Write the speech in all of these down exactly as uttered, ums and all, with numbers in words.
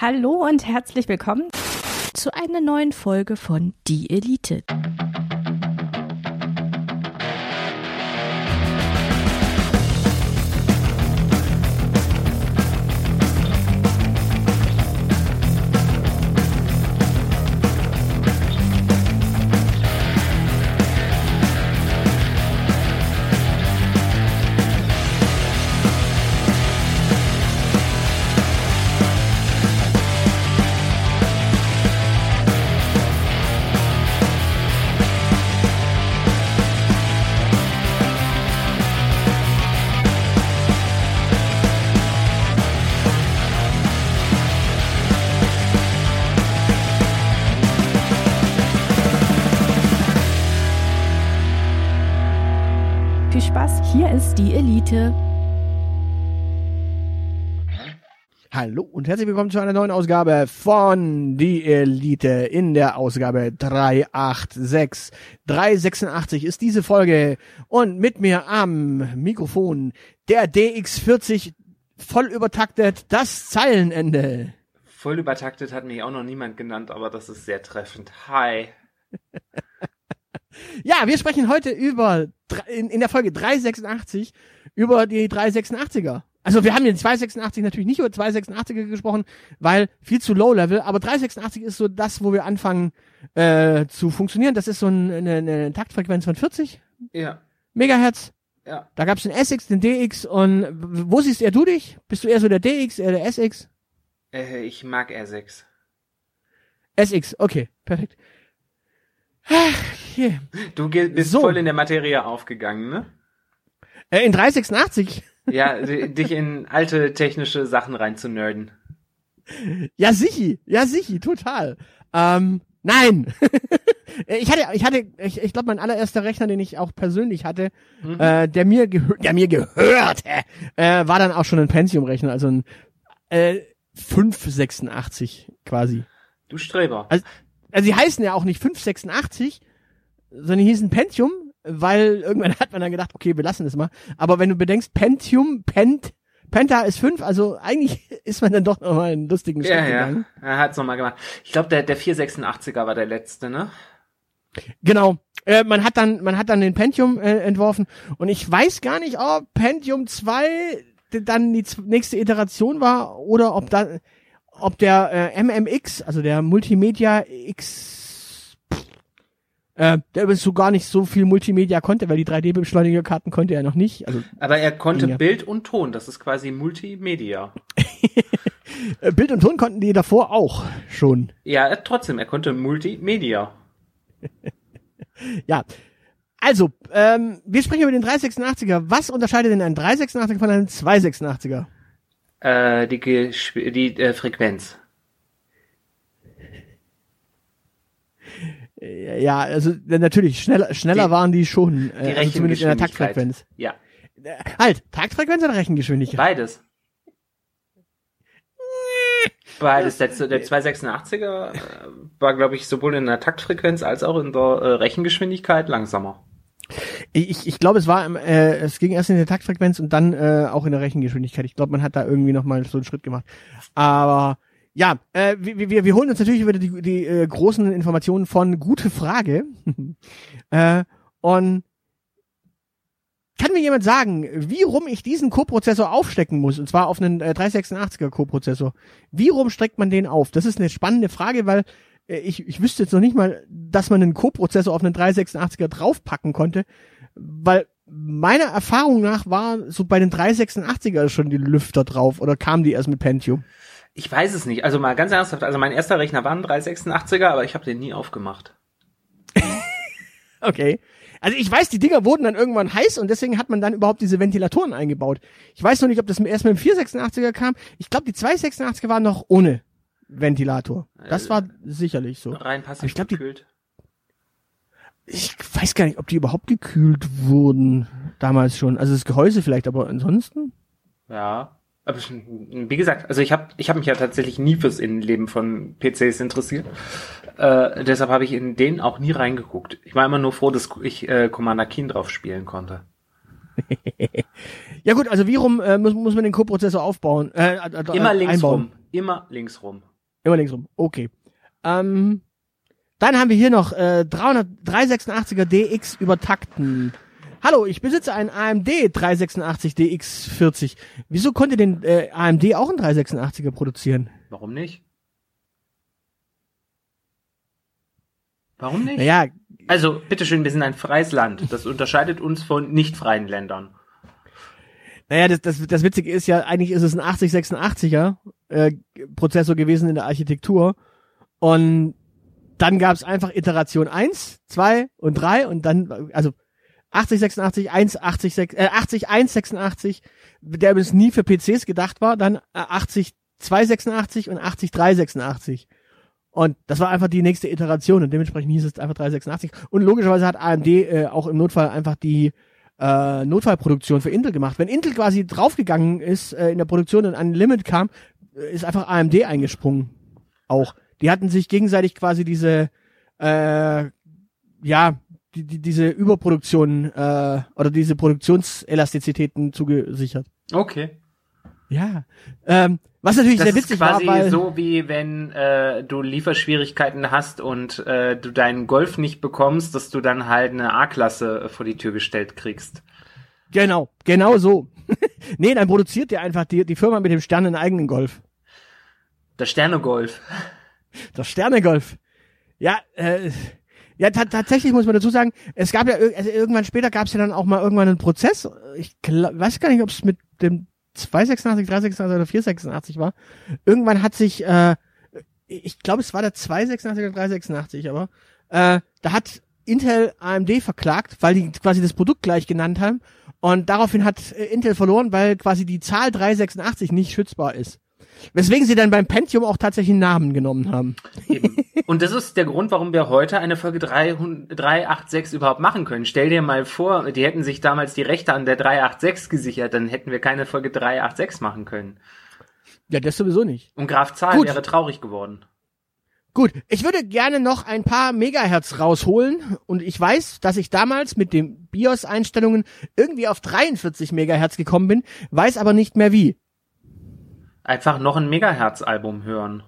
Hallo und herzlich willkommen zu einer neuen Folge von Die Elite. Viel Spaß, hier ist die Elite. Hallo und herzlich willkommen zu einer neuen Ausgabe von Die Elite. In der Ausgabe dreihundertsechsundachtzig. dreihundertsechsundachtzig ist diese Folge und mit mir am Mikrofon der D X vierzig, voll übertaktet, das Zeilenende. Voll übertaktet hat mich auch noch niemand genannt, aber das ist sehr treffend. Hi. Ja, wir sprechen heute über, in, in der Folge dreihundertsechsundachtzig, über die dreihundertsechsundachtziger. Also wir haben in zweihundertsechsundachtzig natürlich nicht über zweihundertsechsundachtziger gesprochen, weil viel zu low level, aber dreihundertsechsundachtzig ist so das, wo wir anfangen äh, zu funktionieren. Das ist so ein, eine, eine Taktfrequenz von vierzig Ja. Megahertz. Ja. Da gab es den S X, den D X und wo siehst eher du dich? Bist du eher so der D X, eher der S X? Äh, ich mag R sechs. S X, okay, perfekt. Ach, hier. Du bist So. voll in der Materie aufgegangen, ne? Äh, in dreihundertsechsundachtzig? Ja, dich in alte technische Sachen reinzunörden. Ja, sichi, ja, sichi, total. Ähm, nein. ich hatte, ich hatte, ich, ich glaube, mein allererster Rechner, den ich auch persönlich hatte, mhm. äh, der mir gehört, der mir gehörte, äh, war dann auch schon ein Pentium-Rechner, also ein äh, fünfhundertsechsundachtzig quasi. Du Streber. Also, also die heißen ja auch nicht fünfhundertsechsundachtzig, sondern die hießen Pentium, weil irgendwann hat man dann gedacht, okay, wir lassen das mal. Aber wenn du bedenkst, Pentium, Pent, Penta ist fünf, also eigentlich ist man dann doch nochmal einen lustigen Schritt Ja, gegangen. ja, er hat's nochmal gemacht. Ich glaube, der, der vierhundertsechsundachtziger war der letzte, ne? Genau. Äh, man hat dann, man hat dann den Pentium äh, entworfen und ich weiß gar nicht, ob Pentium zwei dann die nächste Iteration war oder ob da, ob der äh, M M X, also der Multimedia X, äh, der übrigens so gar nicht so viel Multimedia konnte, weil die drei D-Beschleunigerkarten konnte er noch nicht. Also aber er konnte ja. Bild und Ton, das ist quasi Multimedia. Bild und Ton konnten die davor auch schon. Ja, trotzdem, er konnte Multimedia. Ja, also, ähm, wir sprechen über den dreihundertsechsundachtziger. Was unterscheidet denn ein dreihundertsechsundachtziger von einem zweihundertsechsundachtziger? Äh, die Gesp- die äh, Frequenz. Ja, also natürlich, schneller, schneller die, waren die schon, äh, die also zumindest in der Taktfrequenz. Ja. Halt, Taktfrequenz oder Rechengeschwindigkeit? Beides. Beides. Der, der zweihundertsechsundachtziger war, glaube ich, sowohl in der Taktfrequenz als auch in der äh, Rechengeschwindigkeit langsamer. Ich, ich glaube, es war, äh, es ging erst in der Taktfrequenz und dann äh, auch in der Rechengeschwindigkeit. Ich glaube, man hat da irgendwie nochmal so einen Schritt gemacht. Aber ja, äh, wir, wir, wir holen uns natürlich über die, die äh, großen Informationen von Gute Frage. äh, und kann mir jemand sagen, wie rum ich diesen Coprozessor aufstecken muss? Und zwar auf einen äh, dreihundertsechsundachtziger Coprozessor. Wie rum steckt man den auf? Das ist eine spannende Frage, weil äh, ich, ich wüsste jetzt noch nicht mal, dass man einen Coprozessor auf einen dreihundertsechsundachtziger draufpacken konnte, weil meiner Erfahrung nach war so bei den dreihundertsechsundachtziger schon die Lüfter drauf oder kamen die erst mit Pentium? Ich weiß es nicht. Also mal ganz ernsthaft, also mein erster Rechner war ein dreihundertsechsundachtziger, aber ich habe den nie aufgemacht. Okay. Also ich weiß, die Dinger wurden dann irgendwann heiß und deswegen hat man dann überhaupt diese Ventilatoren eingebaut. Ich weiß noch nicht, ob das erst mit dem vierhundertsechsundachtziger kam. Ich glaube, die zweihundertsechsundachtziger waren noch ohne Ventilator. Das war sicherlich so. Rein passiv ich glaub, gekühlt. Die, ich weiß gar nicht, ob die überhaupt gekühlt wurden damals schon. Also das Gehäuse vielleicht, aber ansonsten? Ja. Aber wie gesagt, also ich habe ich hab mich ja tatsächlich nie fürs Innenleben von P Cs interessiert. Äh, deshalb habe ich in den auch nie reingeguckt. Ich war immer nur froh, dass ich äh, Commander Keen drauf spielen konnte. Ja gut, also wie rum äh, muss, muss man den Coprozessor aufbauen? Äh, äh, immer links einbauen? rum. Immer links rum. Immer links rum. Okay. Ähm, dann haben wir hier noch äh, dreihundertsechsundachtziger D X übertakten. Hallo, ich besitze einen A M D dreihundertsechsundachtzig D X vierzig. Wieso konnte denn äh, A M D auch einen dreihundertsechsundachtziger produzieren? Warum nicht? Warum nicht? Naja, also, bitteschön, wir sind ein freies Land. Das unterscheidet uns von nicht freien Ländern. Naja, das, das, das Witzige ist ja, eigentlich ist es ein achtzig sechsundachtziger äh, Prozessor gewesen in der Architektur. Und dann gab es einfach Iteration eins, zwei und drei und dann, also achtzig sechsundachtzig, eins, achtzig, äh, achtzig eins sechsundachtzig, der übrigens nie für P Cs gedacht war, dann achtzig zwei sechsundachtzig und achtzig drei sechsundachtzig. Und das war einfach die nächste Iteration und dementsprechend hieß es einfach dreihundertsechsundachtzig. Und logischerweise hat A M D äh, auch im Notfall einfach die äh, Notfallproduktion für Intel gemacht. Wenn Intel quasi draufgegangen ist äh, in der Produktion und an ein Limit kam, äh, ist einfach A M D eingesprungen. Auch. Die hatten sich gegenseitig quasi diese, äh, ja, die, die, diese Überproduktion äh, oder diese Produktionselastizitäten zugesichert. Okay. Ja. Ähm, was natürlich das sehr witzig ist quasi war, weil so wie wenn äh, du Lieferschwierigkeiten hast und äh, du deinen Golf nicht bekommst, dass du dann halt eine A-Klasse vor die Tür gestellt kriegst. Genau, genau so. Nee, dann produziert dir einfach die, die Firma mit dem Stern einen eigenen Golf. Der Sterne-Golf. Der Sterne-Golf. Ja, äh, ja, ta- tatsächlich muss man dazu sagen, es gab ja, also irgendwann später gab es ja dann auch mal irgendwann einen Prozess. Ich glaub, weiß gar nicht, ob es mit dem zwei sechsundachtzig, drei sechsundachtzig oder vier sechsundachtzig war. Irgendwann hat sich, äh, ich glaube, es war der zwei sechsundachtzig oder drei sechsundachtzig, aber äh, da hat Intel A M D verklagt, weil die quasi das Produkt gleich genannt haben. Und daraufhin hat äh, Intel verloren, weil quasi die Zahl drei sechsundachtzig nicht schützbar ist. Weswegen sie dann beim Pentium auch tatsächlich einen Namen genommen haben. Eben. Und das ist der Grund, warum wir heute eine Folge dreihundertsechsundachtzig überhaupt machen können. Stell dir mal vor, die hätten sich damals die Rechte an der dreihundertsechsundachtzig gesichert, dann hätten wir keine Folge dreihundertsechsundachtzig machen können. Ja, das sowieso nicht. Und Graf Zahl Gut. wäre traurig geworden. Gut, ich würde gerne noch ein paar Megahertz rausholen und ich weiß, dass ich damals mit den BIOS-Einstellungen irgendwie auf dreiundvierzig Megahertz gekommen bin, weiß aber nicht mehr wie. Einfach noch ein Megahertz-Album hören.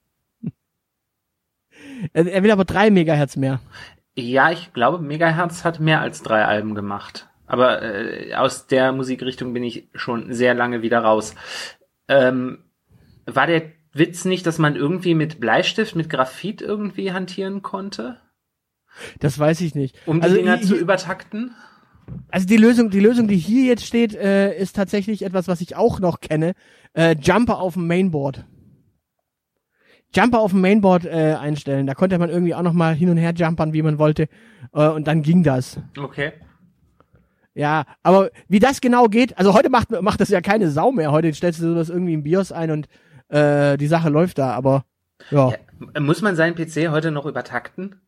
Er, er will aber drei Megahertz mehr. Ja, ich glaube, Megahertz hat mehr als drei Alben gemacht. Aber äh, aus der Musikrichtung bin ich schon sehr lange wieder raus. Ähm, war der Witz nicht, dass man irgendwie mit Bleistift, mit Graphit irgendwie hantieren konnte? Das weiß ich nicht. Um die also, Dinger ich, zu übertakten? Also die Lösung, die Lösung, die hier jetzt steht, äh, ist tatsächlich etwas, was ich auch noch kenne. Äh, Jumper auf dem Mainboard. Jumper auf dem Mainboard äh, einstellen. Da konnte man irgendwie auch noch mal hin und her jumpern, wie man wollte. Äh, und dann ging das. Okay. Ja, aber wie das genau geht, also heute macht macht das ja keine Sau mehr. Heute stellst du das irgendwie im BIOS ein und äh, die Sache läuft da, aber ja. ja. Muss man seinen P C heute noch übertakten?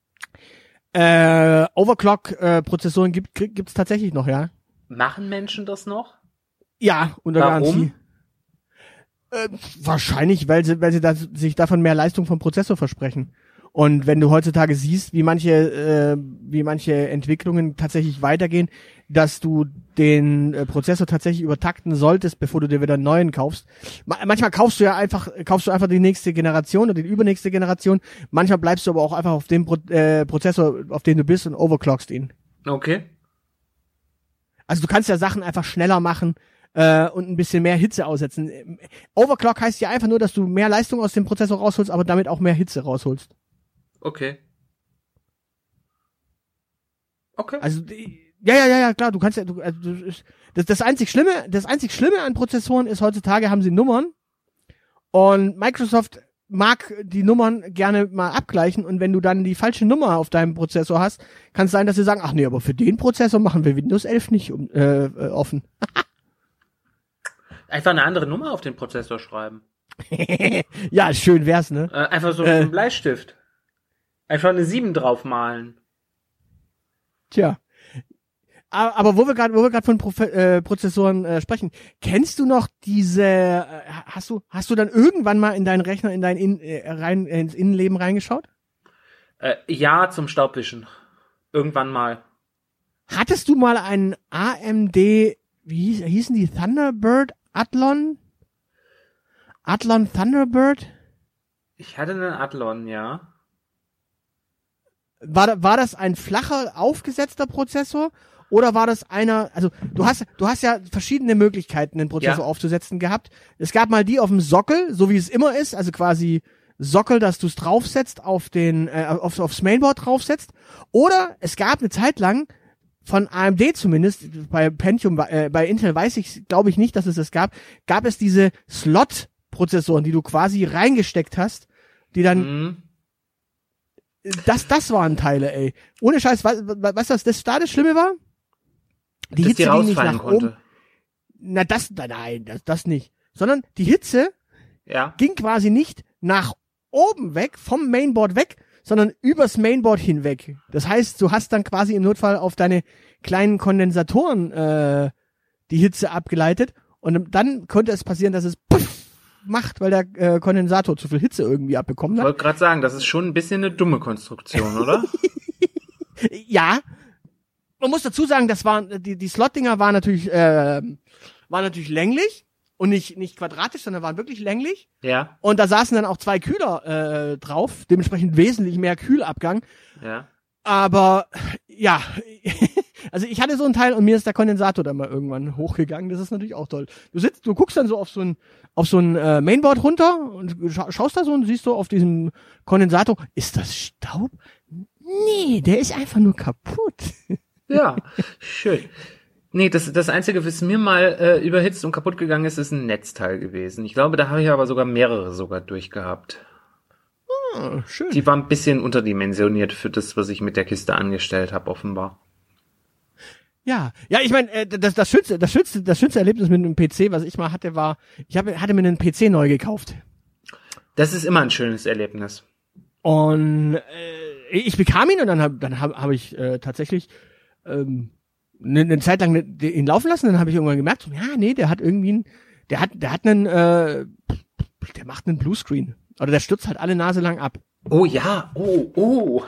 Äh, Overclock-Prozessoren gibt gibt's tatsächlich noch, ja. Machen Menschen das noch? Ja, unter Warum? Garantie. Äh, wahrscheinlich, weil sie, weil sie da, sich davon mehr Leistung vom Prozessor versprechen. Und wenn du heutzutage siehst, wie manche, äh, wie manche Entwicklungen tatsächlich weitergehen, dass du den äh, Prozessor tatsächlich übertakten solltest, bevor du dir wieder einen neuen kaufst. Ma- manchmal kaufst du ja einfach, kaufst du einfach die nächste Generation oder die übernächste Generation. Manchmal bleibst du aber auch einfach auf dem Pro- äh, Prozessor, auf dem du bist und overclockst ihn. Okay. Also du kannst ja Sachen einfach schneller machen äh, und ein bisschen mehr Hitze aussetzen. Overclock heißt ja einfach nur, dass du mehr Leistung aus dem Prozessor rausholst, aber damit auch mehr Hitze rausholst. Okay. Okay. Also ja, ja, ja, ja, klar, du kannst ja, du, also, du, das, das einzig Schlimme, das einzig Schlimme an Prozessoren ist, heutzutage haben sie Nummern und Microsoft mag die Nummern gerne mal abgleichen und wenn du dann die falsche Nummer auf deinem Prozessor hast, kann es sein, dass sie sagen, ach nee, aber für den Prozessor machen wir Windows elf nicht um, äh, äh, offen. Einfach eine andere Nummer auf den Prozessor schreiben. Ja, schön wär's, ne? Äh, einfach so Äh. mit einem Bleistift. Einfach eine sieben draufmalen. Tja. Aber, aber wo wir gerade, wo wir gerade von Profe- äh, Prozessoren äh, sprechen, kennst du noch diese? Äh, hast du, hast du dann irgendwann mal in deinen Rechner, in dein in, äh, rein ins Innenleben reingeschaut? Äh, ja, zum Staubwischen. Irgendwann mal. Hattest du mal einen A M D? Wie hieß, hießen die Thunderbird Athlon? Athlon Thunderbird? Ich hatte einen Athlon, ja. War, war das ein flacher, aufgesetzter Prozessor? Oder war das einer, also du hast du hast ja verschiedene Möglichkeiten, den Prozessor Ja. aufzusetzen gehabt. Es gab mal die auf dem Sockel, so wie es immer ist, also quasi Sockel, dass du es draufsetzt, auf den äh, auf, aufs Mainboard draufsetzt. Oder es gab eine Zeit lang, von A M D zumindest, bei Pentium, äh, bei Intel weiß ich, glaube ich nicht, dass es das gab, gab es diese Slot-Prozessoren, die du quasi reingesteckt hast, die dann Mhm. das, das waren Teile, ey. Ohne Scheiß, was, was das, das da das Schlimme war? Die Dass Hitze die ging nicht rausfallen nach konnte. oben. Na, das, nein, das, das nicht. Sondern die Hitze Ja. ging quasi nicht nach oben weg, vom Mainboard weg, sondern übers Mainboard hinweg. Das heißt, du hast dann quasi im Notfall auf deine kleinen Kondensatoren äh, die Hitze abgeleitet und dann konnte es passieren, dass es puff macht, weil der äh, Kondensator zu viel Hitze irgendwie abbekommen Ich hat. wollte gerade sagen, das ist schon ein bisschen eine dumme Konstruktion, oder? Ja, man muss dazu sagen, das waren die die Slot-Dinger waren natürlich äh, waren natürlich länglich und nicht nicht quadratisch, sondern waren wirklich länglich. Ja, Und da saßen dann auch zwei Kühler äh, drauf, dementsprechend wesentlich mehr Kühlabgang. ja. Aber ja, also ich hatte so ein Teil und mir ist der Kondensator dann mal irgendwann hochgegangen. Das ist natürlich auch toll. Du sitzt, du guckst dann so auf so ein auf so ein äh, Mainboard runter und scha schaust da so und siehst so auf diesem Kondensator, ist das Staub? Nee, der ist einfach nur kaputt. Ja, schön. Nee, das, das Einzige, was mir mal äh, überhitzt und kaputt gegangen ist, ist ein Netzteil gewesen. Ich glaube, da habe ich aber sogar mehrere sogar durchgehabt. Ah, schön. Die waren ein bisschen unterdimensioniert für das, was ich mit der Kiste angestellt habe, offenbar. Ja, ja, ich meine, äh, das, das schönste, das schönste, das schönste Erlebnis mit einem P C, was ich mal hatte, war, ich habe, hatte mir einen P C neu gekauft. Das ist immer ein schönes Erlebnis. Und äh, ich bekam ihn und dann habe dann hab, hab ich äh, tatsächlich ähm, eine, eine Zeit lang ne, ihn laufen lassen. Dann habe ich irgendwann gemerkt, so, ja, nee, der hat irgendwie, einen, der hat, der hat einen, äh, der macht einen Bluescreen oder der stürzt halt alle Nase lang ab. Oh ja, oh, oh.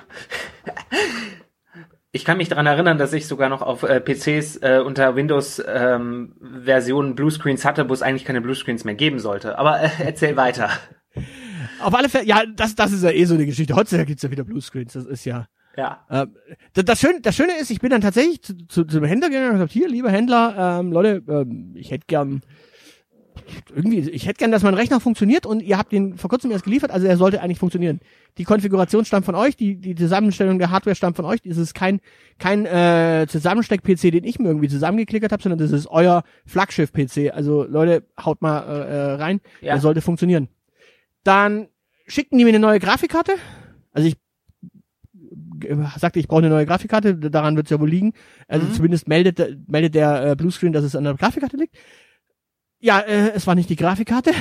Ich kann mich daran erinnern, dass ich sogar noch auf äh, P Cs äh, unter Windows ähm, Versionen Bluescreens hatte, wo es eigentlich keine Bluescreens mehr geben sollte. Aber äh, erzähl weiter. Auf alle Fälle, ja, das, das ist ja eh so eine Geschichte. Heutzutage gibt's ja wieder Bluescreens. Das ist ja. Ja. Äh, das, das, Schöne, das Schöne ist, ich bin dann tatsächlich zu, zu, zum Händler gegangen und gesagt, hier, lieber Händler, ähm, Leute, ähm, ich hätte gern irgendwie, ich hätte gern, dass mein Rechner funktioniert und ihr habt den vor kurzem erst geliefert, also er sollte eigentlich funktionieren. Die Konfiguration stammt von euch, die die Zusammenstellung der Hardware stammt von euch. Das ist kein kein äh, Zusammensteck-P C, den ich mir irgendwie zusammengeklickert habe, sondern das ist euer Flaggschiff-P C. Also Leute, haut mal äh, rein, Ja. der sollte funktionieren. Dann schickten die mir eine neue Grafikkarte. Also ich äh, sagte, ich brauche eine neue Grafikkarte, daran wird es ja wohl liegen. Also Mhm. zumindest meldet meldet der äh, Bluescreen, dass es an der Grafikkarte liegt. Ja, äh, es war nicht die Grafikkarte.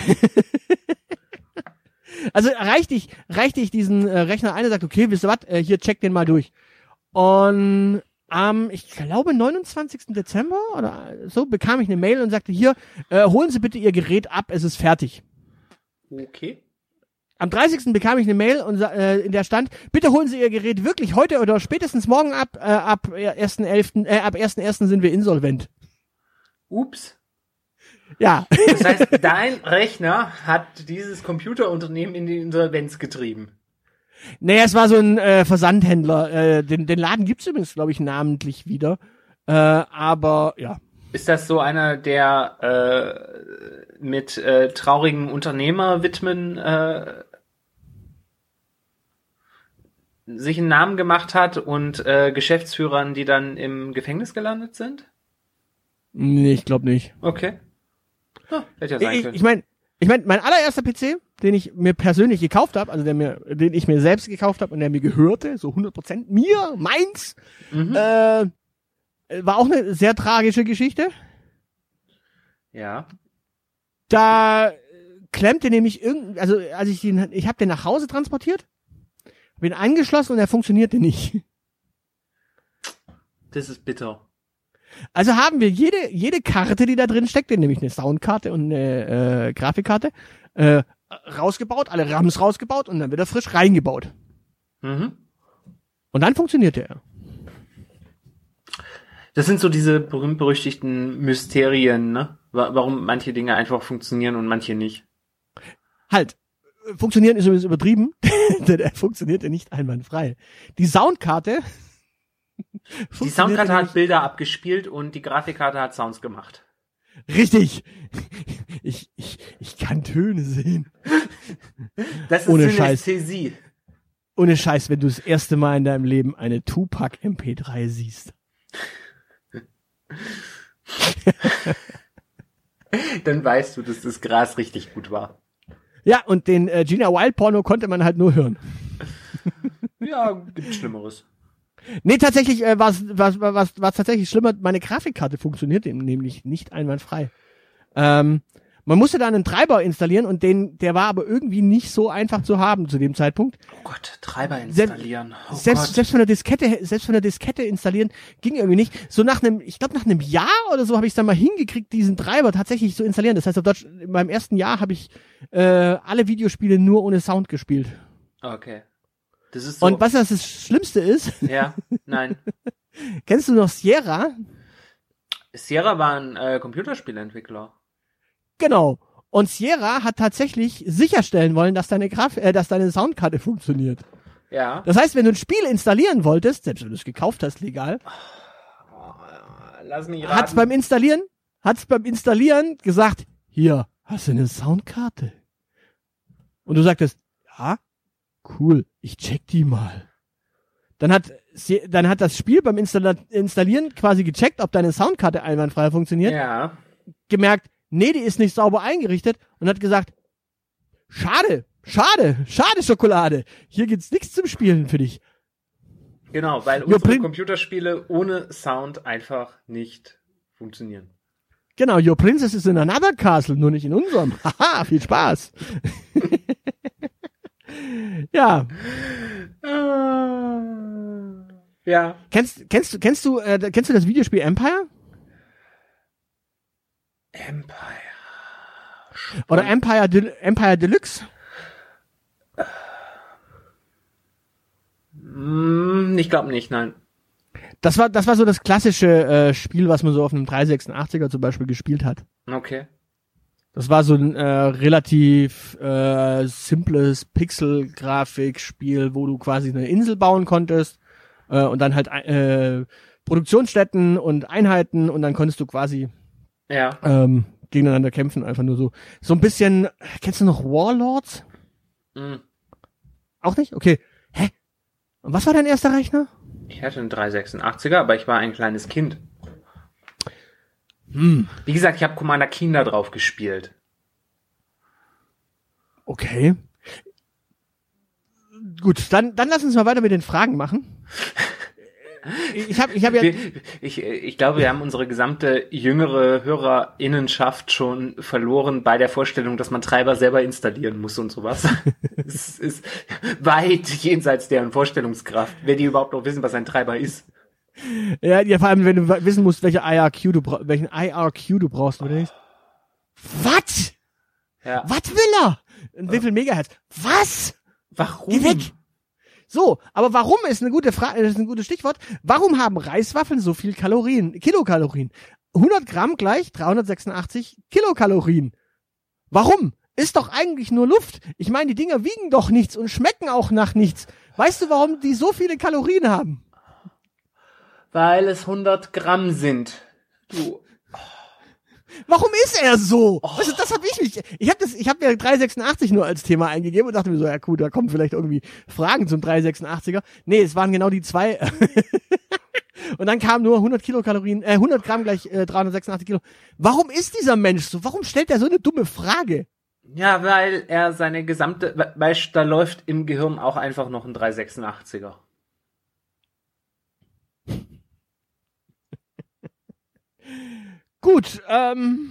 Also reichte ich, reichte ich diesen äh, Rechner ein und sagt, okay, wisst ihr was, äh, hier check den mal durch. Und am, ich glaube, neunundzwanzigsten Dezember oder so bekam ich eine Mail und sagte, hier, äh, holen Sie bitte Ihr Gerät ab, es ist fertig. Okay. Am dreißigsten bekam ich eine Mail und äh, in der stand, bitte holen Sie Ihr Gerät wirklich heute oder spätestens morgen ab, äh, ab ersten elften Äh, ab ersten ersten sind wir insolvent. Ups. Ja. Das heißt, dein Rechner hat dieses Computerunternehmen in die Insolvenz getrieben. Naja, es war so ein äh, Versandhändler. Äh, den, den Laden gibt's übrigens, glaube ich, namentlich wieder. Äh, aber ja. Ist das so einer, der äh, mit äh, traurigen Unternehmerwidmen äh, sich einen Namen gemacht hat und äh, Geschäftsführern, die dann im Gefängnis gelandet sind? Nee, ich glaube nicht. Okay. Ah, hätte ja sein Ich, können. ich meine, ich mein, mein allererster P C, den ich mir persönlich gekauft habe, also der mir, den ich mir selbst gekauft habe und der mir gehörte, so hundert Prozent mir, meins, Mhm. äh, war auch eine sehr tragische Geschichte. Ja. Da klemmte nämlich irgend, also als ich den, ich habe den nach Hause transportiert, bin angeschlossen und er funktionierte nicht. Das ist bitter. Also haben wir jede jede Karte, die da drin steckte, nämlich eine Soundkarte und eine äh, Grafikkarte, äh, rausgebaut, alle RAMs rausgebaut und dann wieder frisch reingebaut. Mhm. Und dann funktionierte er. Das sind so diese berühmt-berüchtigten Mysterien, ne? Wa- Warum manche Dinge einfach funktionieren und manche nicht. Halt, funktionieren ist übrigens übertrieben, denn er funktioniert ja nicht einwandfrei. Die Soundkarte Die Soundkarte hat Bilder abgespielt und die Grafikkarte hat Sounds gemacht. Richtig. Ich, ich, ich kann Töne sehen. Das ist Ohne Synästhesie. Scheiß. Ohne Scheiß, wenn du das erste Mal in deinem Leben eine Tupac M P drei siehst. Dann weißt du, dass das Gras richtig gut war. Ja, und den äh, Gina Wild Porno konnte man halt nur hören. Ja, gibt Schlimmeres. Nee, tatsächlich äh, war es was, was, was tatsächlich schlimmer. Meine Grafikkarte funktioniert eben nämlich nicht einwandfrei. Ähm, man musste da einen Treiber installieren und den, der war aber irgendwie nicht so einfach zu haben zu dem Zeitpunkt. Oh Gott, Treiber installieren. Oh selbst, Gott. selbst von der Diskette, selbst von der Diskette installieren ging irgendwie nicht. So nach einem, ich glaube nach einem Jahr oder so habe ich es dann mal hingekriegt, diesen Treiber tatsächlich zu installieren. Das heißt, auf Deutsch, in meinem ersten Jahr habe ich äh, alle Videospiele nur ohne Sound gespielt. Okay. Das ist so. Und was das, das Schlimmste ist? Ja, nein. Kennst du noch Sierra? Sierra war ein äh, Computerspielentwickler. Genau. Und Sierra hat tatsächlich sicherstellen wollen, dass deine Graf äh, dass deine Soundkarte funktioniert. Ja. Das heißt, wenn du ein Spiel installieren wolltest, selbst wenn du es gekauft hast, legal, Oh, lass mich raten. hat's beim Installieren, hat's beim Installieren gesagt, hier, hast du eine Soundkarte? Und du sagtest, ja, cool, ich check die mal. Dann hat sie, dann hat das Spiel beim Installa- Installieren quasi gecheckt, ob deine Soundkarte einwandfrei funktioniert. Ja. Gemerkt, nee, die ist nicht sauber eingerichtet und hat gesagt, schade, schade, schade Schokolade. Hier gibt's nichts zum Spielen für dich. Genau, weil Ja, unsere Prin- Computerspiele ohne Sound einfach nicht funktionieren. Genau, Your Princess is in another castle, nur nicht in unserem. Haha, viel Spaß. Ja. Ja. Kennst, kennst du, kennst du, äh, kennst du das Videospiel Empire? Empire. Oder Empire, De- Empire Deluxe? Hm, ich glaube nicht, nein. Das war, das war so das klassische äh, Spiel, was man so auf einem dreihundertsechsundachtziger zum Beispiel gespielt hat. Okay. Das war so ein äh, relativ äh, simples Pixel-Grafikspiel, wo du quasi eine Insel bauen konntest äh, und dann halt äh, Produktionsstätten und Einheiten und dann konntest du quasi Ja. ähm, gegeneinander kämpfen, einfach nur so. So ein bisschen, kennst du noch Warlords? Hm. Auch nicht? Okay. Hä? Und was war dein erster Rechner? Ich hatte einen dreihundertsechsundachtziger, aber ich war ein kleines Kind. Hm. Wie gesagt, ich habe Commander Keen da drauf gespielt. Okay. Gut, dann, dann lass uns mal weiter mit den Fragen machen. Ich habe ich hab ja... Wir, ich, ich glaube, wir haben unsere gesamte jüngere HörerInnenschaft schon verloren bei der Vorstellung, dass man Treiber selber installieren muss und sowas. Es ist weit jenseits deren Vorstellungskraft, wenn die überhaupt noch wissen, was ein Treiber ist. Ja, ja, vor allem, wenn du wissen musst, welche I R Q du bra- welchen I R Q du brauchst, oder nicht? Was? Ja. Was will er? Und wie viel Megahertz? Was? Warum? Geh weg! So, aber warum ist eine gute Frage, das ist ein gutes Stichwort. Warum haben Reiswaffeln so viel Kalorien, Kilokalorien? hundert Gramm gleich dreihundertsechsundachtzig Kilokalorien. Warum? Ist doch eigentlich nur Luft. Ich meine, die Dinger wiegen doch nichts und schmecken auch nach nichts. Weißt du, warum die so viele Kalorien haben? Weil es hundert Gramm sind. Du. Warum ist er so? Oh. Weißt du, das hab ich mich. Ich habe das, ich habe mir dreihundertsechsundachtzig nur als Thema eingegeben und dachte mir so, ja gut, da kommen vielleicht irgendwie Fragen zum dreihundertsechsundachtziger. Nee, es waren genau die zwei. Und dann kam nur hundert Kilokalorien, äh, hundert Gramm gleich äh, dreihundertsechsundachtzig Kilo. Warum ist dieser Mensch so? Warum stellt er so eine dumme Frage? Ja, weil er seine gesamte, weißt, da läuft im Gehirn auch einfach noch ein dreihundertsechsundachtziger. Gut, ähm.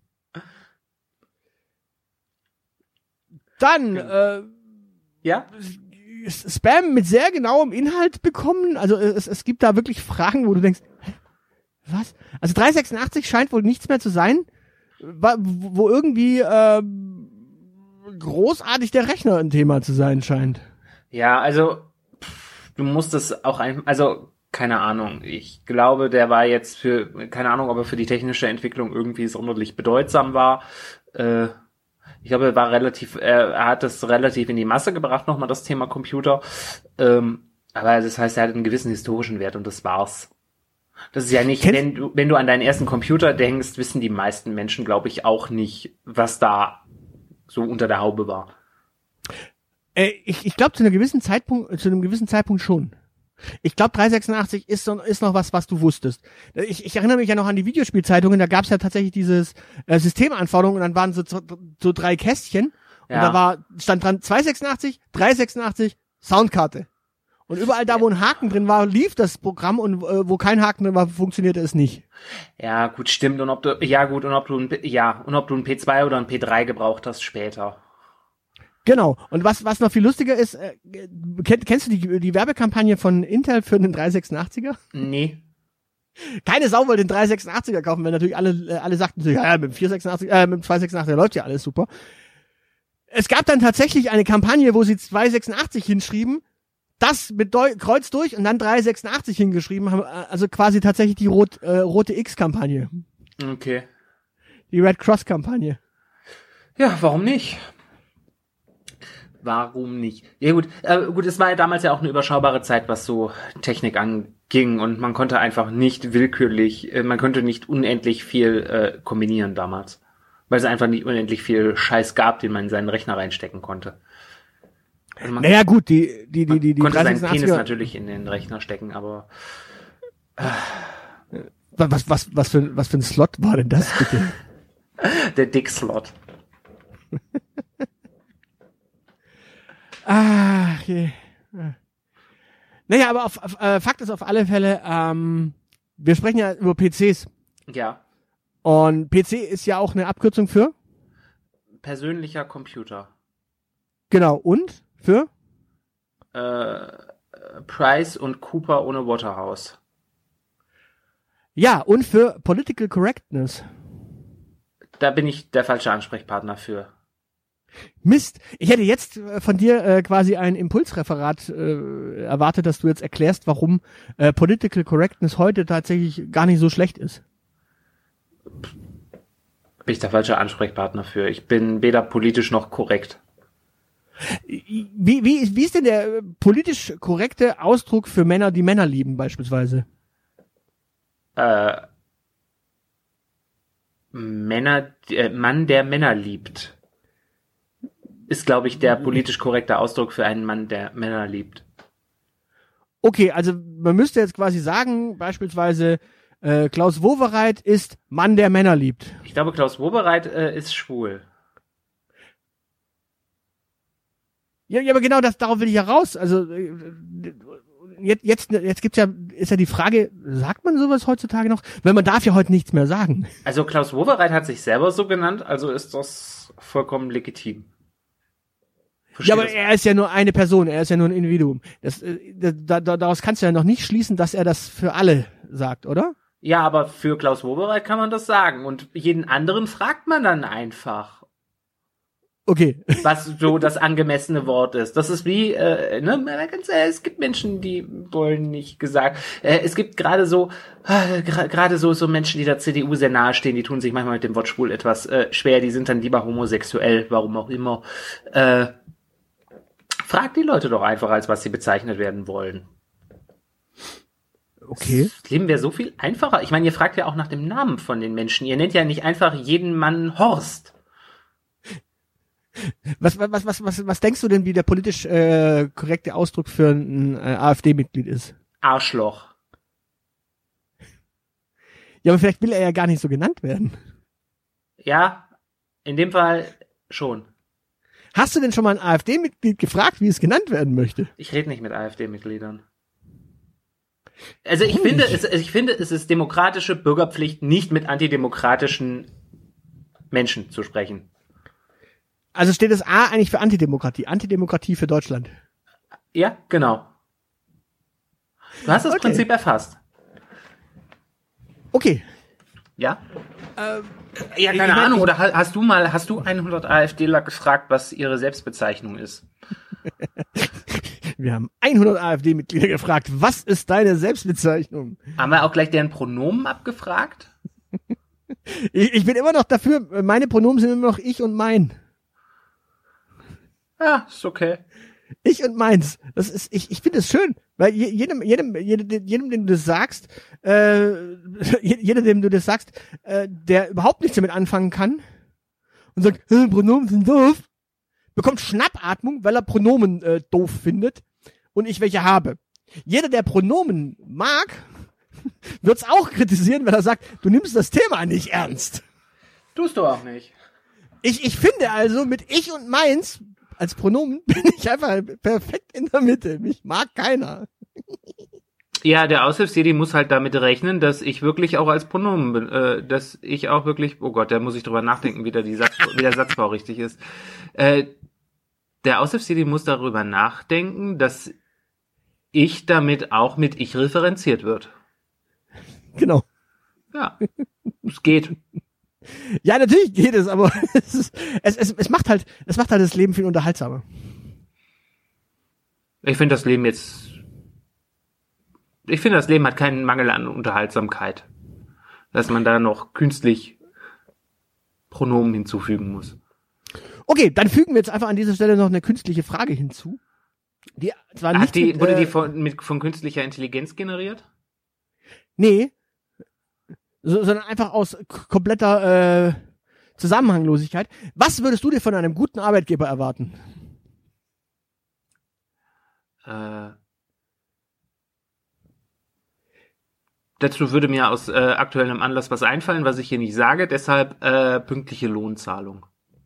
Dann, äh. Ja? Spam mit sehr genauem Inhalt bekommen. Also es, es gibt da wirklich Fragen, wo du denkst, hä, was? Also dreihundertsechsundachtzig scheint wohl nichts mehr zu sein, wo irgendwie äh, großartig der Rechner ein Thema zu sein scheint. Ja, also pff, du musst es auch ein, also keine Ahnung. Ich glaube, der war jetzt für, keine Ahnung, ob er für die technische Entwicklung irgendwie sonderlich bedeutsam war. Äh, Ich glaube, er war relativ, er, er hat das relativ in die Masse gebracht, nochmal das Thema Computer. Ähm, aber das heißt, er hat einen gewissen historischen Wert und das war's. Das ist ja nicht, Kennst wenn du, wenn du an deinen ersten Computer denkst, wissen die meisten Menschen, glaube ich, auch nicht, was da so unter der Haube war. Äh, ich ich glaube, zu einem gewissen Zeitpunkt, zu einem gewissen Zeitpunkt schon. Ich glaube, dreihundertsechsundachtzig ist, so, ist noch was, was du wusstest. Ich, ich erinnere mich ja noch an die Videospielzeitungen, da gab es ja tatsächlich dieses äh, Systemanforderungen und dann waren so, so drei Kästchen Ja. und da war, stand dran zweihundertsechsundachtzig, dreihundertsechsundachtzig, Soundkarte. Und überall da, wo ein Haken drin war, lief das Programm und äh, wo kein Haken drin war, funktionierte es nicht. Ja, gut, stimmt. Und ob du, ja gut, und ob du ein, ja, und ob du ein P zwei oder ein P drei gebraucht hast später. Genau. Und was was noch viel lustiger ist, äh, kenn, kennst du die die Werbekampagne von Intel für den dreihundertsechsundachtziger? Nee. Keine Sau wollte den dreihundertsechsundachtziger kaufen, weil natürlich alle äh, alle sagten so, ja, ja, mit dem vierhundertsechsundachtzig, äh, mit dem zweihundertsechsundachtziger läuft ja alles super. Es gab dann tatsächlich eine Kampagne, wo sie zweihundertsechsundachtzig hinschrieben, das mit Deu- Kreuz durch und dann dreihundertsechsundachtzig hingeschrieben haben, also quasi tatsächlich die Rot, äh, rote X-Kampagne. Okay. Die Red Cross-Kampagne. Ja, warum nicht? Warum nicht? Ja gut, äh, gut, es war ja damals ja auch eine überschaubare Zeit, was so Technik anging und man konnte einfach nicht willkürlich, äh, man konnte nicht unendlich viel äh, kombinieren damals, weil es einfach nicht unendlich viel Scheiß gab, den man in seinen Rechner reinstecken konnte. Also man Naja gut, die die die die die konnte seinen Penis dreihundertsechsundachtziger natürlich in den Rechner stecken, aber was was was für was für ein Slot war denn das bitte? der Dick-Slot. Ah, okay. Naja, aber auf, auf, äh, Fakt ist auf alle Fälle, ähm, wir sprechen ja über P Cs. Ja, Und P C ist ja auch eine Abkürzung für? persönlicher Computer. Genau, und? Für? Äh, Price und Cooper ohne Waterhouse. Ja, und für Political Correctness. Da bin ich der falsche Ansprechpartner für. Mist, ich hätte jetzt äh, von dir äh, quasi ein Impulsreferat äh, erwartet, dass du jetzt erklärst, warum äh, Political Correctness heute tatsächlich gar nicht so schlecht ist. Bin ich der falsche Ansprechpartner für. Ich bin weder politisch noch korrekt. Wie, wie, wie ist denn der äh, politisch korrekte Ausdruck für Männer, die Männer lieben beispielsweise? Äh, Männer, äh, Mann, der Männer liebt. Ist, glaube ich, der politisch korrekte Ausdruck für einen Mann, der Männer liebt. Okay, also man müsste jetzt quasi sagen, beispielsweise äh, Klaus Wowereit ist Mann, der Männer liebt. Ich glaube, Klaus Wowereit äh, ist schwul. Ja, ja, aber genau das, darauf will ich ja raus. Also äh, jetzt, jetzt, jetzt gibt's ja, ist ja die Frage, sagt man sowas heutzutage noch? Weil man darf ja heute nichts mehr sagen. Also Klaus Wowereit hat sich selber so genannt, also ist das vollkommen legitim. Ja, aber er ist ja nur eine Person, er ist ja nur ein Individuum. Das, äh, da, da, daraus kannst du ja noch nicht schließen, dass er das für alle sagt, oder? Ja, aber für Klaus Wowereit kann man das sagen. Und jeden anderen fragt man dann einfach, Okay. was so das angemessene Wort ist. Das ist wie, äh, ne, ganz ehrlich, es gibt Menschen, die wollen nicht gesagt. Äh, es gibt gerade so, äh, gerade so so Menschen, die der C D U sehr nahe stehen, die tun sich manchmal mit dem Wort schwul etwas äh, schwer. Die sind dann lieber homosexuell, warum auch immer. Äh, Frag die Leute doch einfach, als was sie bezeichnet werden wollen. Okay. Das Leben wäre so viel einfacher. Ich meine, ihr fragt ja auch nach dem Namen von den Menschen. Ihr nennt ja nicht einfach jeden Mann Horst. Was, was, was, was, was denkst du denn, wie der politisch äh, korrekte Ausdruck für ein äh, AfD-Mitglied ist? Arschloch. Ja, aber vielleicht will er ja gar nicht so genannt werden. Ja, in dem Fall schon. Hast du denn schon mal ein AfD-Mitglied gefragt, wie es genannt werden möchte? Ich rede nicht mit AfD-Mitgliedern. Also ich finde, es, ich finde, es ist demokratische Bürgerpflicht, nicht mit antidemokratischen Menschen zu sprechen. Also steht das A eigentlich für Antidemokratie, Antidemokratie für Deutschland. Ja, genau. Du hast das Okay. Prinzip erfasst. Okay. Ja? Ähm, Ja, Ich keine mein, Ahnung. ich- Oder ha- hast du mal, hast du hundert AfDler gefragt, was ihre Selbstbezeichnung ist? wir haben hundert AfD-Mitglieder gefragt, was ist deine Selbstbezeichnung? Haben wir auch gleich deren Pronomen abgefragt? Ich, ich bin immer noch dafür, meine Pronomen sind immer noch ich und mein. Ja, ist okay. Ich und meins. Das ist, ich, ich finde es schön, weil jedem, jedem, jedem, jedem, dem du das sagst, äh, jedem, dem du das sagst, äh, der überhaupt nichts damit anfangen kann und sagt, Pronomen sind doof, bekommt Schnappatmung, weil er Pronomen äh, doof findet und ich welche habe. Jeder, der Pronomen mag, wird's auch kritisieren, wenn er sagt, du nimmst das Thema nicht ernst. Tust du auch nicht. Ich, ich finde also, mit ich und meins als Pronomen bin ich einfach perfekt in der Mitte. Mich mag keiner. Ja, der Aushilfs-Jedi muss halt damit rechnen, dass ich wirklich auch als Pronomen bin, äh, dass ich auch wirklich, oh Gott, da muss ich drüber nachdenken, wie der, die Satz, wie der Satzbau richtig ist. Äh, der Aushilfs-Jedi muss darüber nachdenken, dass ich damit auch mit ich referenziert wird. Genau. Ja, es geht. Ja, natürlich geht es, aber es, ist, es, es, es macht halt, es macht halt das Leben viel unterhaltsamer. Ich finde das Leben jetzt, ich finde das Leben hat keinen Mangel an Unterhaltsamkeit, dass man da noch künstlich Pronomen hinzufügen muss. Okay, dann fügen wir jetzt einfach an dieser Stelle noch eine künstliche Frage hinzu. Die zwar nicht Hat die, mit, wurde äh, die von, mit, von künstlicher Intelligenz generiert? Nee, so, sondern einfach aus k- kompletter äh, Zusammenhanglosigkeit. Was würdest du dir von einem guten Arbeitgeber erwarten? Äh, dazu würde mir aus äh, aktuellem Anlass was einfallen, was ich hier nicht sage, deshalb äh, pünktliche Lohnzahlung.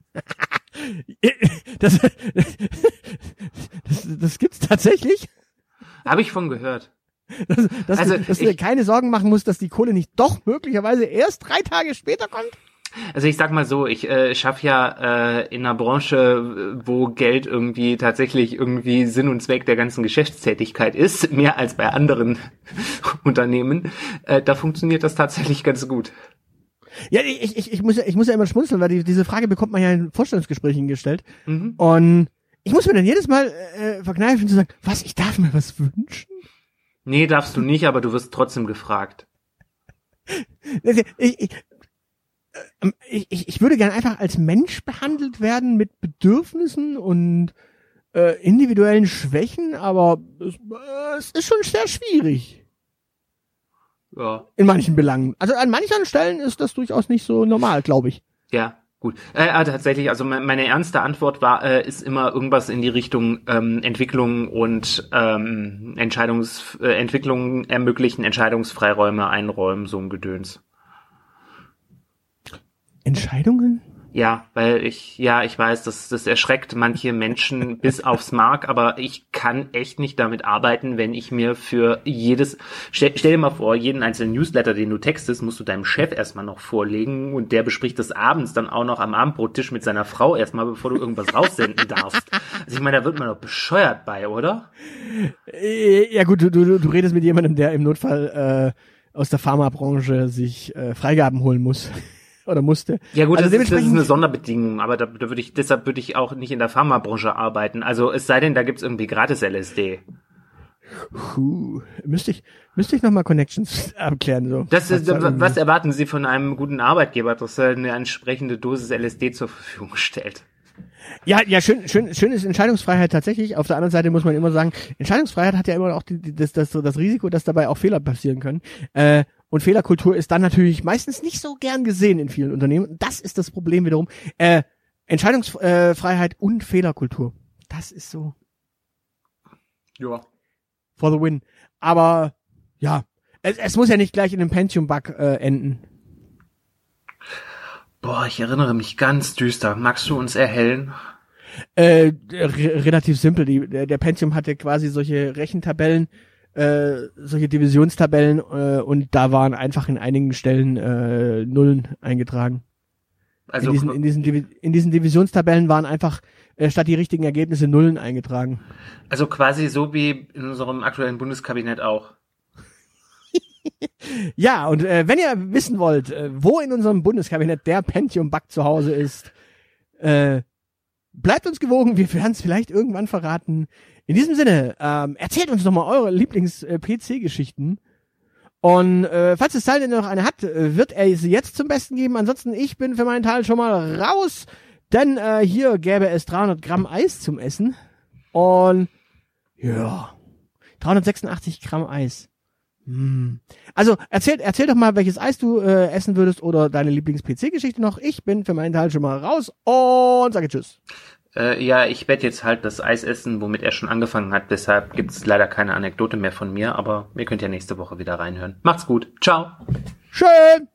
Das, das, das gibt's tatsächlich? Habe ich von gehört. Dass, dass, Also, du, dass du dir ich- keine Sorgen machen musst, dass die Kohle nicht doch möglicherweise erst drei Tage später kommt? Also ich sag mal so, ich äh, schaffe ja äh, in einer Branche, wo Geld irgendwie tatsächlich irgendwie Sinn und Zweck der ganzen Geschäftstätigkeit ist, mehr als bei anderen Unternehmen. Äh, da funktioniert das tatsächlich ganz gut. Ja, ich, ich, ich, muss, ja, ich muss ja immer schmunzeln, weil die, diese Frage bekommt man ja in Vorstellungsgesprächen gestellt. Mhm. Und ich muss mir dann jedes Mal äh, verkneifen zu sagen, was, ich darf mir was wünschen? Nee, darfst du nicht, aber du wirst trotzdem gefragt. Ich, ich, äh, ich, ich, ich würde gern einfach als Mensch behandelt werden mit Bedürfnissen und äh, individuellen Schwächen, aber es, äh, es ist schon sehr schwierig Ja, in manchen Belangen. Also an manchen Stellen ist das durchaus nicht so normal, glaube ich. ja, gut. Äh, äh, tatsächlich, also me- meine ernste Antwort war, äh, ist immer irgendwas in die Richtung ähm, Entwicklung und ähm, Entscheidungs äh, Entwicklung ermöglichen, Entscheidungsfreiräume einräumen, so ein Gedöns. Entscheidungen? Ja, weil ich, ja, ich weiß, das, das erschreckt manche Menschen bis aufs Mark, aber ich kann echt nicht damit arbeiten, wenn ich mir für jedes, stell, stell dir mal vor, jeden einzelnen Newsletter, den du textest, musst du deinem Chef erstmal noch vorlegen und der bespricht das abends dann auch noch am Abendbrottisch mit seiner Frau erstmal, bevor du irgendwas raussenden darfst. Also ich meine, da wird man doch bescheuert bei, oder? Ja gut, du, du, du redest mit jemandem, der im Notfall äh, aus der Pharmabranche sich äh, Freigaben holen muss. Oder musste. Ja gut, also das, ist, das ist dementsprechend- eine Sonderbedingung, aber da, da würde ich, deshalb würde ich auch nicht in der Pharmabranche arbeiten. Also es sei denn, da gibt's irgendwie gratis L S D. Puh, müsste ich, müsste ich nochmal Connections abklären, so. Das ist, da irgendwie- was erwarten Sie von einem guten Arbeitgeber, dass er eine entsprechende Dosis L S D zur Verfügung stellt? Ja, ja, schön, schön, schön ist Entscheidungsfreiheit tatsächlich. Auf der anderen Seite muss man immer sagen, Entscheidungsfreiheit hat ja immer auch die, die, das, das, das Risiko, dass dabei auch Fehler passieren können. Äh, und Fehlerkultur ist dann natürlich meistens nicht so gern gesehen in vielen Unternehmen. Das ist das Problem wiederum. Äh, Entscheidungsfreiheit und Fehlerkultur. Das ist so Ja. for the win. Aber ja, es, es muss ja nicht gleich in einem Pentium-Bug äh, enden. Boah, ich erinnere mich ganz düster. Magst du uns erhellen? Äh, re relativ simpel. Die, der, der Pentium hatte quasi solche Rechentabellen, äh, solche Divisionstabellen äh, und da waren einfach in einigen Stellen äh, Nullen eingetragen. Also in, diesen, in, diesen Divi in diesen Divisionstabellen waren einfach äh, statt die richtigen Ergebnisse Nullen eingetragen. also quasi so wie in unserem aktuellen Bundeskabinett auch. Ja, und äh, wenn ihr wissen wollt, äh, wo in unserem Bundeskabinett der Pentium-Bug zu Hause ist, äh, bleibt uns gewogen, wir werden es vielleicht irgendwann verraten. In diesem Sinne, ähm, erzählt uns doch mal eure Lieblings-P C-Geschichten. Und äh, falls es Teil noch eine hat, äh, wird er sie jetzt zum Besten geben. Ansonsten, ich bin für meinen Teil schon mal raus. Denn äh, hier gäbe es dreihundert Gramm Eis zum Essen. Und ja, dreihundertsechsundachtzig Gramm Eis. Hm. Also erzähl, erzähl doch mal, welches Eis du äh, essen würdest oder deine Lieblings-P C-Geschichte noch. Ich bin für meinen Teil schon mal raus und sage Tschüss. Äh, ja, ich werde jetzt halt das Eis essen, womit er schon angefangen hat. Deshalb gibt's leider keine Anekdote mehr von mir, aber ihr könnt ja nächste Woche wieder reinhören. Macht's gut. Ciao. Schön.